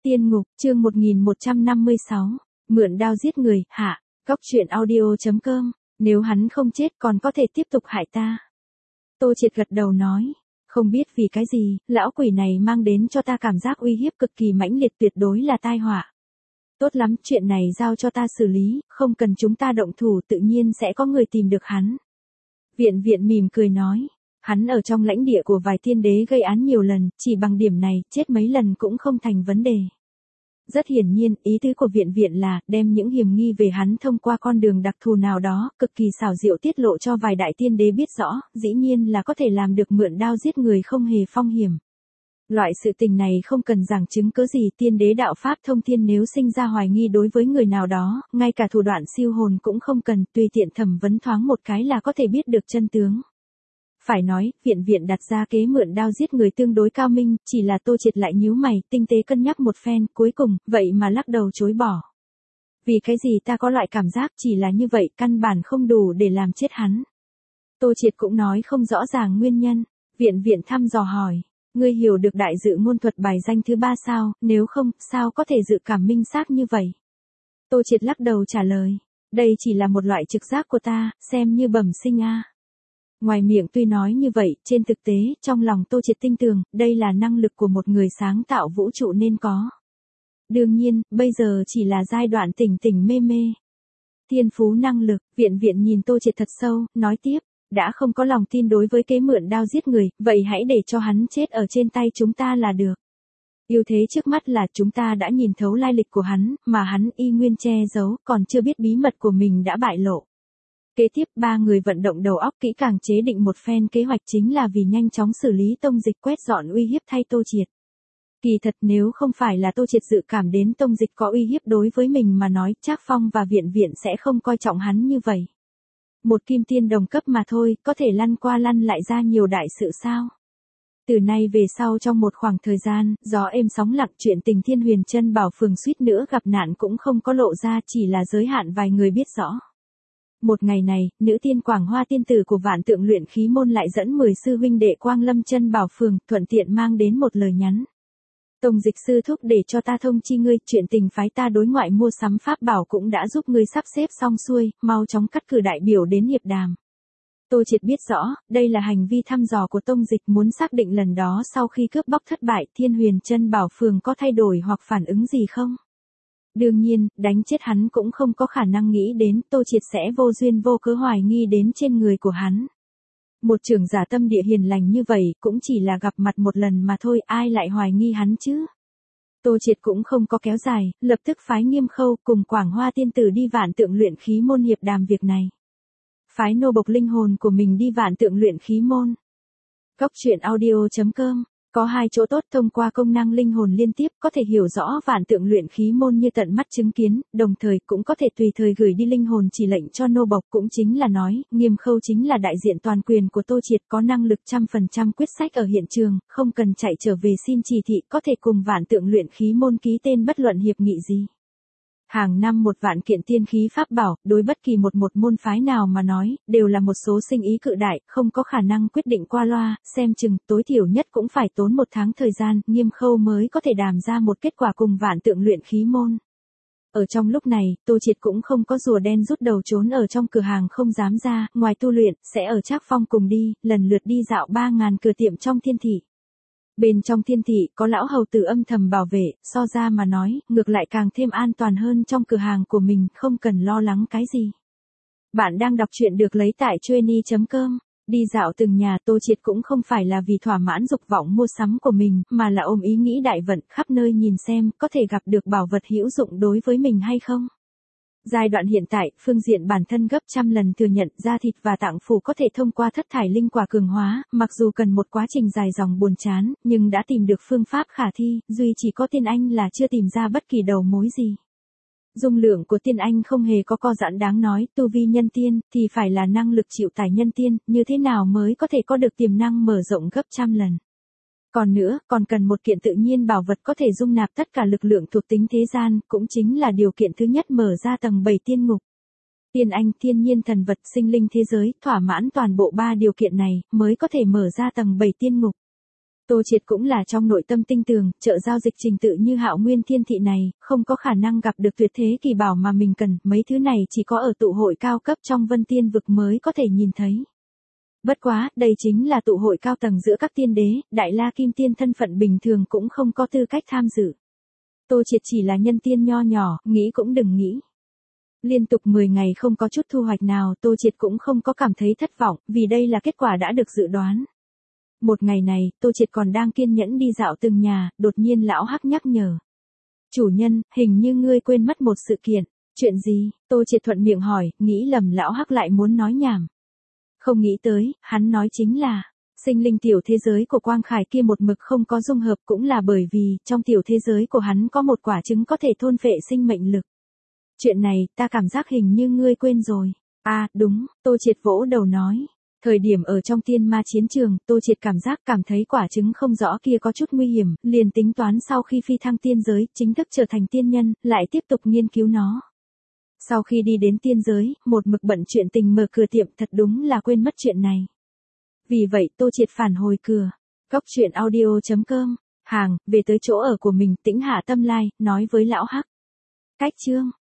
Tiên ngục, chương 1156, mượn đao giết người, hạ, góc truyện audio.com, nếu hắn không chết còn có thể tiếp tục hại ta. Tô Triệt gật đầu nói, không biết vì cái gì, lão quỷ này mang đến cho ta cảm giác uy hiếp cực kỳ mãnh liệt, tuyệt đối là tai họa. Tốt lắm, chuyện này giao cho ta xử lý, không cần chúng ta động thủ, tự nhiên sẽ có người tìm được hắn. Viện Viện mỉm cười nói, hắn ở trong lãnh địa của vài tiên đế gây án nhiều lần, chỉ bằng điểm này, chết mấy lần cũng không thành vấn đề. Rất hiển nhiên, ý tứ của Viện Viện là, đem những hiểm nghi về hắn thông qua con đường đặc thù nào đó, cực kỳ xảo diệu tiết lộ cho vài đại tiên đế biết rõ, dĩ nhiên là có thể làm được mượn đao giết người không hề phong hiểm. Loại sự tình này không cần giảng chứng cớ gì, tiên đế đạo pháp thông thiên nếu sinh ra hoài nghi đối với người nào đó, ngay cả thủ đoạn siêu hồn cũng không cần, tùy tiện thẩm vấn thoáng một cái là có thể biết được chân tướng. Phải nói, Viện Viện đặt ra kế mượn đao giết người tương đối cao minh, chỉ là Tô Triệt lại nhíu mày, tinh tế cân nhắc một phen, cuối cùng, vậy mà lắc đầu chối bỏ. Vì cái gì ta có loại cảm giác chỉ là như vậy, căn bản không đủ để làm chết hắn. Tô Triệt cũng nói không rõ ràng nguyên nhân, Viện Viện thăm dò hỏi, ngươi hiểu được đại dự ngôn thuật bài danh thứ 3 sao, nếu không, sao có thể dự cảm minh xác như vậy? Tô Triệt lắc đầu trả lời, đây chỉ là một loại trực giác của ta, xem như bẩm sinh a. Ngoài miệng tuy nói như vậy, trên thực tế, trong lòng Tô Triệt tin tưởng, đây là năng lực của một người sáng tạo vũ trụ nên có. Đương nhiên, bây giờ chỉ là giai đoạn tỉnh tỉnh mê mê. Thiên phú năng lực, Viện Viện nhìn Tô Triệt thật sâu, nói tiếp, đã không có lòng tin đối với kế mượn đao giết người, vậy hãy để cho hắn chết ở trên tay chúng ta là được. Ưu thế trước mắt là chúng ta đã nhìn thấu lai lịch của hắn, mà hắn y nguyên che giấu, còn chưa biết bí mật của mình đã bại lộ. Kế tiếp, ba người vận động đầu óc kỹ càng chế định một phen kế hoạch, chính là vì nhanh chóng xử lý Tông Dịch, quét dọn uy hiếp thay Tô Triệt. Kỳ thật nếu không phải là Tô Triệt dự cảm đến Tông Dịch có uy hiếp đối với mình mà nói, Trác Phong và Viện Viện sẽ không coi trọng hắn như vậy. Một kim tiên đồng cấp mà thôi, có thể lăn qua lăn lại ra nhiều đại sự sao? Từ nay về sau trong một khoảng thời gian, gió êm sóng lặng, chuyện tình Thiên Huyền Chân Bảo Phường suýt nữa gặp nạn cũng không có lộ ra, chỉ là giới hạn vài người biết rõ. Một ngày này, nữ tiên Quảng Hoa tiên tử của Vạn Tượng luyện khí môn lại dẫn 10 sư huynh đệ Quang Lâm Chân Bảo Phường, thuận tiện mang đến một lời nhắn. Tông Dịch sư thúc để cho ta thông chi ngươi, chuyện tình phái ta đối ngoại mua sắm pháp bảo cũng đã giúp ngươi sắp xếp xong xuôi, mau chóng cắt cử đại biểu đến hiệp đàm. Tô Triệt biết rõ, đây là hành vi thăm dò của Tông Dịch, muốn xác định lần đó sau khi cướp bóc thất bại, Thiên Huyền Chân Bảo Phường có thay đổi hoặc phản ứng gì không? Đương nhiên, đánh chết hắn cũng không có khả năng nghĩ đến, Tô Triệt sẽ vô duyên vô cớ hoài nghi đến trên người của hắn. Một trưởng giả tâm địa hiền lành như vậy, cũng chỉ là gặp mặt một lần mà thôi, ai lại hoài nghi hắn chứ? Tô Triệt cũng không có kéo dài, lập tức phái Nghiêm Khâu cùng Quảng Hoa tiên tử đi Vạn Tượng luyện khí môn hiệp đàm việc này. Phái nô bộc linh hồn của mình đi Vạn Tượng luyện khí môn. Góc truyện audio.com, có hai chỗ tốt, thông qua công năng linh hồn liên tiếp có thể hiểu rõ Vạn Tượng luyện khí môn như tận mắt chứng kiến, đồng thời cũng có thể tùy thời gửi đi linh hồn chỉ lệnh cho nô bộc, cũng chính là nói, Nghiêm Khâu chính là đại diện toàn quyền của Tô Triệt, có năng lực 100% quyết sách ở hiện trường, không cần chạy trở về xin chỉ thị, có thể cùng Vạn Tượng luyện khí môn ký tên bất luận hiệp nghị gì. Hàng năm 1 vạn kiện tiên khí pháp bảo, đối bất kỳ một môn phái nào mà nói, đều là một số sinh ý cự đại, không có khả năng quyết định qua loa, xem chừng, tối thiểu nhất cũng phải tốn 1 tháng thời gian, Nghiêm Khâu mới có thể đàm ra một kết quả cùng Vạn Tượng luyện khí môn. Ở trong lúc này, Tô Triệt cũng không có rùa đen rút đầu trốn ở trong cửa hàng không dám ra, ngoài tu luyện, sẽ ở Trác Phong cùng đi, lần lượt đi dạo 3.000 cửa tiệm trong thiên thị. Bên trong thiên thị, có lão hầu tử âm thầm bảo vệ, so ra mà nói, ngược lại càng thêm an toàn hơn trong cửa hàng của mình, không cần lo lắng cái gì. Bạn đang đọc truyện được lấy tại Chueny.com, đi dạo từng nhà. Tô Triệt cũng không phải là vì thỏa mãn dục vọng mua sắm của mình, mà là ôm ý nghĩ đại vận, khắp nơi nhìn xem, có thể gặp được bảo vật hữu dụng đối với mình hay không. Giai đoạn hiện tại, phương diện bản thân gấp trăm lần thừa nhận, da thịt và tạng phủ có thể thông qua thất thải linh quả cường hóa, mặc dù cần một quá trình dài dòng buồn chán, nhưng đã tìm được phương pháp khả thi, duy chỉ có Tiên Anh là chưa tìm ra bất kỳ đầu mối gì. Dung lượng của Tiên Anh không hề có co giãn đáng nói, tu vi nhân tiên, thì phải là năng lực chịu tải nhân tiên, như thế nào mới có thể có được tiềm năng mở rộng gấp trăm lần. Còn nữa, còn cần một kiện tự nhiên bảo vật có thể dung nạp tất cả lực lượng thuộc tính thế gian, cũng chính là điều kiện thứ nhất mở ra tầng 7 tiên ngục. Tiên Anh, thiên nhiên thần vật, sinh linh thế giới, thỏa mãn toàn bộ 3 điều kiện này, mới có thể mở ra tầng 7 tiên ngục. Tô Triệt cũng là trong nội tâm tinh tường, chợ giao dịch trình tự như Hạo Nguyên Thiên Thị này, không có khả năng gặp được tuyệt thế kỳ bảo mà mình cần, mấy thứ này chỉ có ở tụ hội cao cấp trong Vân Tiên vực mới có thể nhìn thấy. Bất quá, đây chính là tụ hội cao tầng giữa các tiên đế, Đại La Kim Tiên thân phận bình thường cũng không có tư cách tham dự. Tô Triệt chỉ là nhân tiên nho nhỏ, nghĩ cũng đừng nghĩ. Liên tục 10 ngày không có chút thu hoạch nào, Tô Triệt cũng không có cảm thấy thất vọng, vì đây là kết quả đã được dự đoán. Một ngày này, Tô Triệt còn đang kiên nhẫn đi dạo từng nhà, đột nhiên lão Hắc nhắc nhở. Chủ nhân, hình như ngươi quên mất một sự kiện. Chuyện gì? Tô Triệt thuận miệng hỏi, nghĩ lầm lão Hắc lại muốn nói nhảm. Không nghĩ tới, hắn nói chính là, sinh linh tiểu thế giới của Quang Khải kia một mực không có dung hợp cũng là bởi vì, trong tiểu thế giới của hắn có một quả trứng có thể thôn phệ sinh mệnh lực. Chuyện này, ta cảm giác hình như ngươi quên rồi. À, đúng, Tô Triệt vỗ đầu nói. Thời điểm ở trong tiên ma chiến trường, Tô Triệt cảm thấy quả trứng không rõ kia có chút nguy hiểm, liền tính toán sau khi phi thăng tiên giới, chính thức trở thành tiên nhân, lại tiếp tục nghiên cứu nó. Sau khi đi đến tiên giới, một mực bận chuyện tình mở cửa tiệm thật đúng là quên mất chuyện này. Vì vậy Tô Triệt phản hồi cửa. Cóc truyện audio.com. Hàng, về tới chỗ ở của mình, tĩnh hạ tâm lai, nói với lão Hắc. Cách chương.